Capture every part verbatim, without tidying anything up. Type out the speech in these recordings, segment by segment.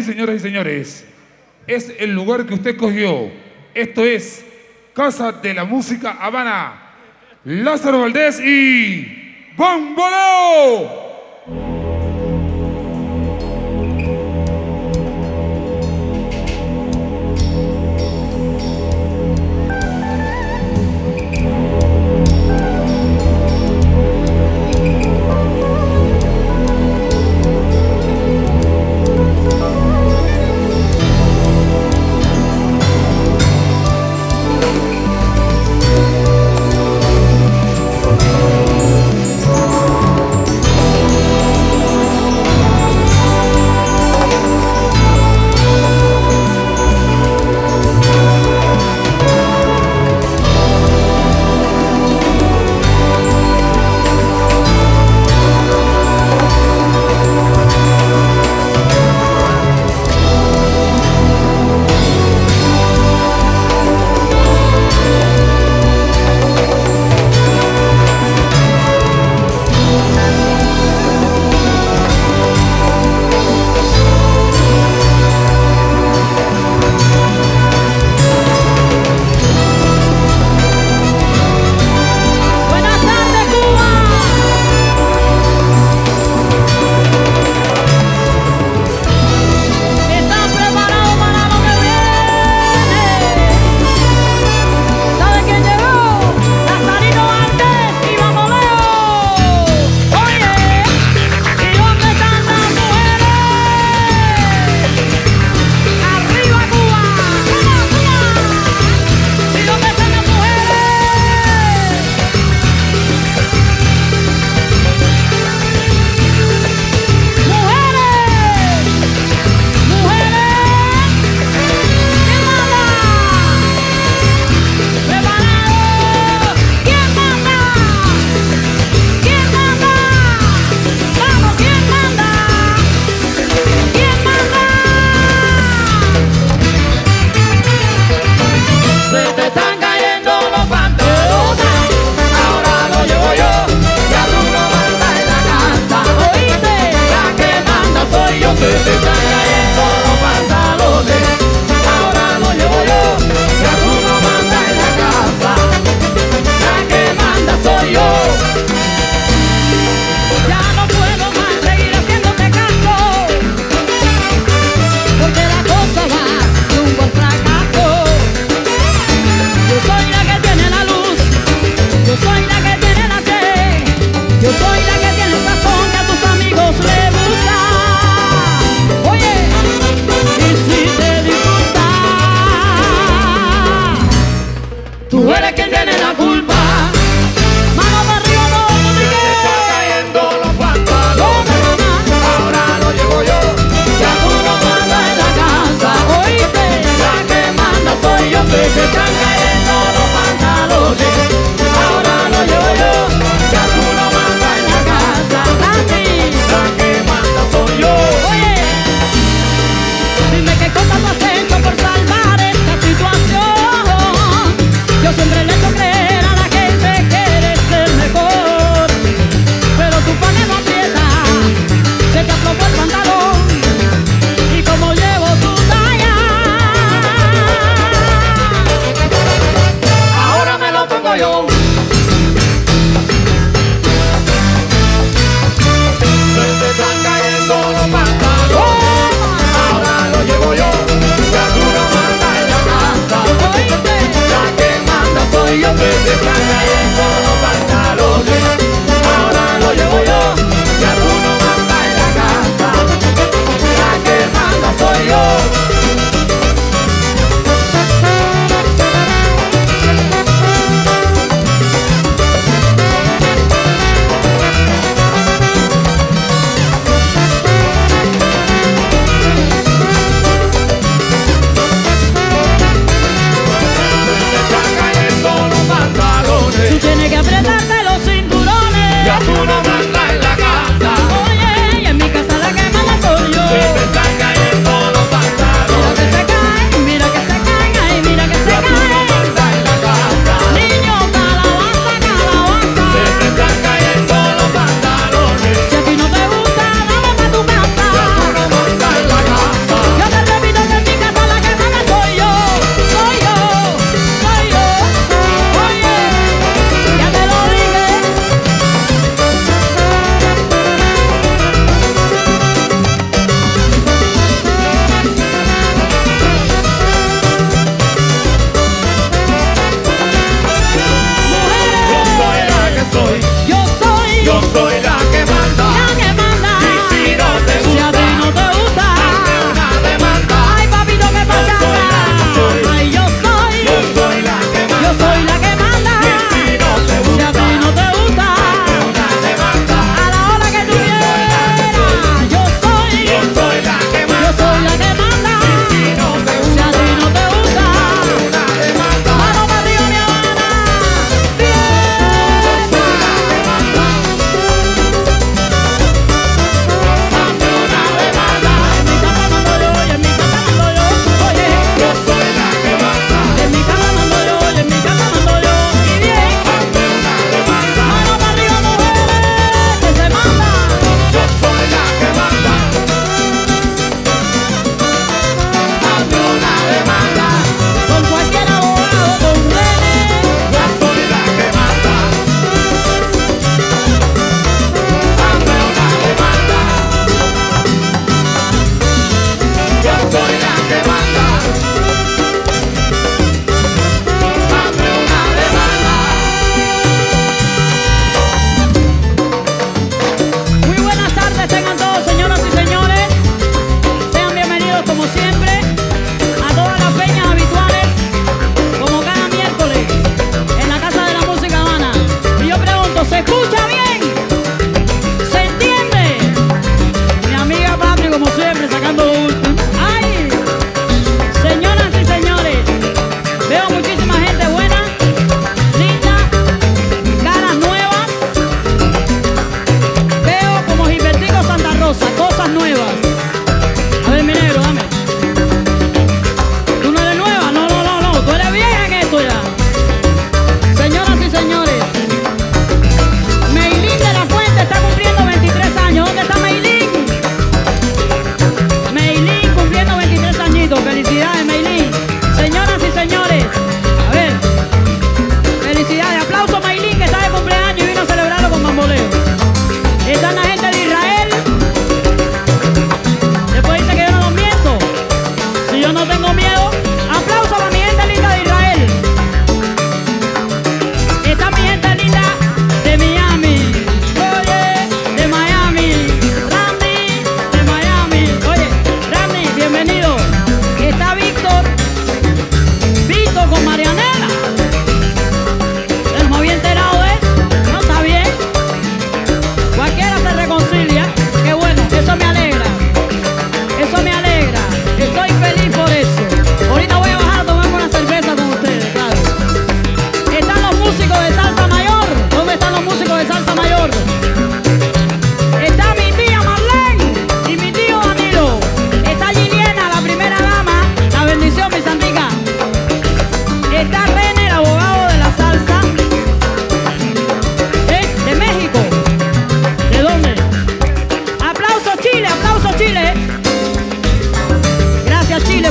señoras y señores, es el lugar que usted cogió. Esto es Casa de la Música Habana. Lázaro Valdés y Bamboleo.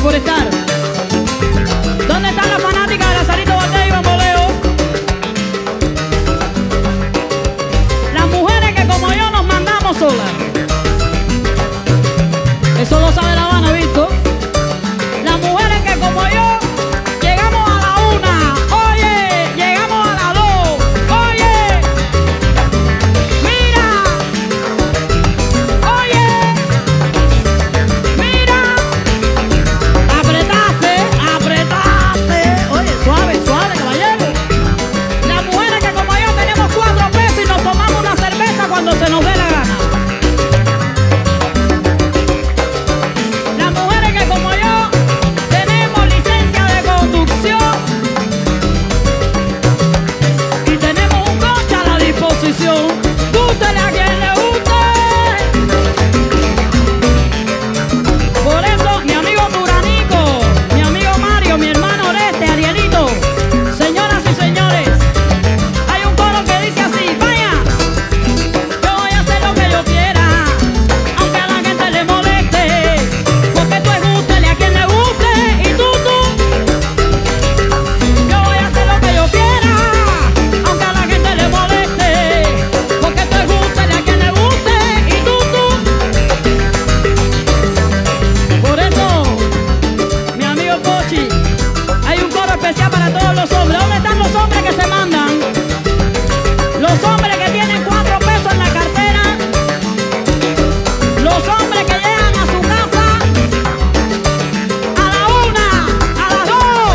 por estar. ¿Dónde están las fanáticas de Lazarito Valdés y Bamboleo? Las mujeres que como yo nos mandamos solas. Eso lo sabe La Habana, ¿visto? Las mujeres que como yo llegamos a la una, oye, llegamos a la dos, oye, mira, oye, mira, apretaste, apretaste, oye, suave, suave, caballero. Las mujeres que como yo tenemos cuatro pesos y nos tomamos una cerveza cuando se nos dé la gana. Gústele a quien le guste. Por eso, mi amigo Turanico, mi amigo Mario, mi hermano Oreste, Arielito, señoras y señores, hay un coro que dice así: vaya, yo voy a hacer lo que yo quiera, aunque a la gente le moleste, porque tú es gústele a quien le guste. Y tú, tú, yo voy a hacer lo que yo quiera, aunque a la gente le moleste. Especial para todos los hombres. ¿Dónde están los hombres que se mandan? Los hombres que tienen cuatro pesos en la cartera. Los hombres que llegan a su casa a la una, a las dos.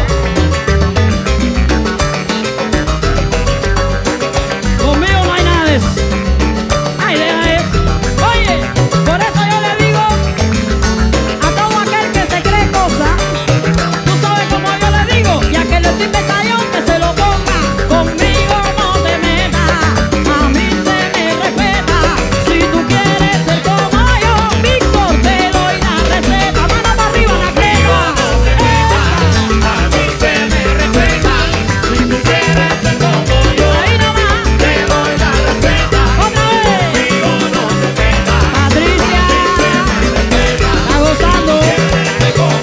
Conmigo no hay nada de eso. Ay, deja eso. Oye, por eso yo le digo a todo aquel que se cree cosa, tú sabes cómo yo le digo, y a que le sirve sayón que se lo ponga. Conmigo no te metas, a mí se me respeta. Si tú quieres ser como yo, Víctor, te doy la receta. Mano para arriba la crema. A mí se me respeta. Si tú quieres ser como yo, Ahí nomás. te doy la receta. Otra vez. Conmigo no te metas. Patricia está gozando. Preparado.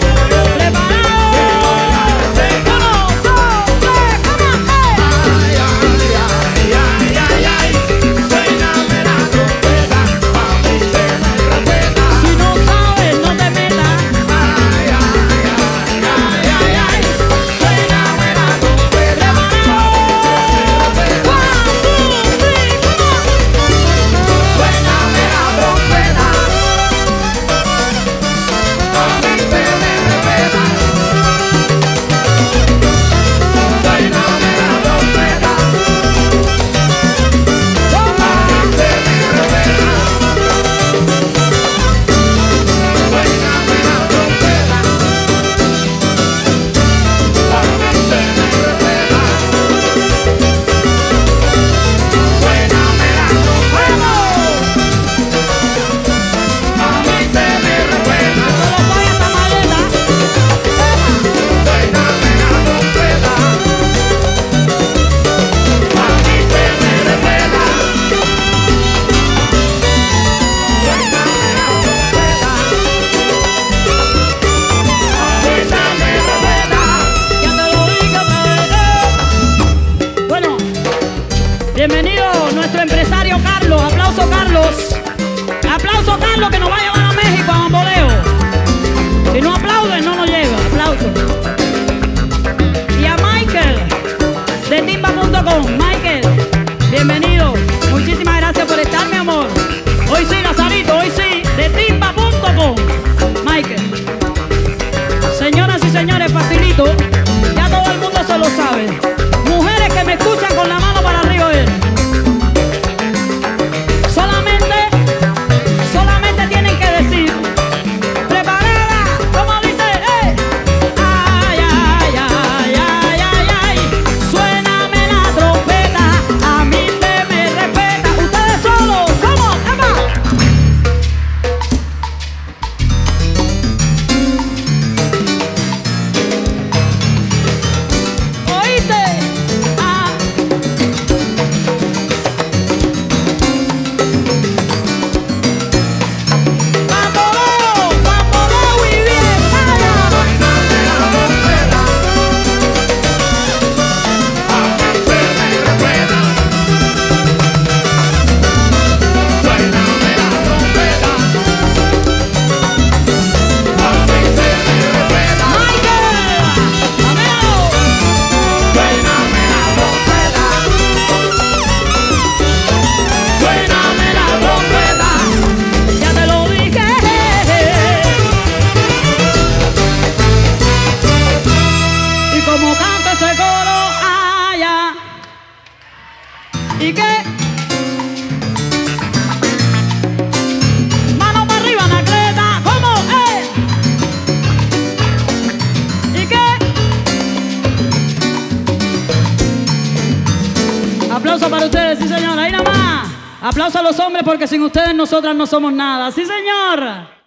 Uno, dos, tres, come on, hey. Ay, ay, ay, ay, ay, ay. Suéname la trompeta. A mí se me respeta. Si no sabes, no te metas. Ay, ay, ay, ay, ay, ay. Suéname la trompeta. Preparado. One, two, three, come on. Suéname la trompeta. A mí se me respeta. Suéname la trompeta. A mí se me respeta. Suéname la trompeta. A mí se me respeta. Suéname la trompeta. A mí se me respeta. Solo soy esta maleta. Suéname la trompeta. A mí se me respeta. Suéname la trompeta. A mí se me respeta. Ya te lo dije otra vez. Bueno, bienvenido nuestro empresario Carlos. Aplauso, Carlos. Aplauso, Carlos, que nos va a llevar a México a Bamboleo. Si no aplauden, no nos llega. Aplauso. Y a Michael de timba punto com. Michael, bienvenido. Muchísimas gracias por estar, mi amor. Hoy sí, Lazarito, hoy sí, de timba punto com. Michael. Señoras y señores, facilito. Ya todo el mundo se lo sabe. Mujeres que me escuchan con la mano para arriba, ven. Solamente, solamente tienen que decir: preparada, como dice, ¡eh! Ay, ay, ay, ay, ay, ay. Suéname la trompeta, a mí se me respeta. Ustedes solos, ¿cómo? ¡Emma! ¿Oíste? ¿Y qué? Mano para arriba, Anacleta. ¿Cómo? ¡Eh! ¿Y qué? Aplauso para ustedes, sí señor. Ahí nada más. Aplauso a los hombres porque sin ustedes nosotras no somos nada. Sí señor.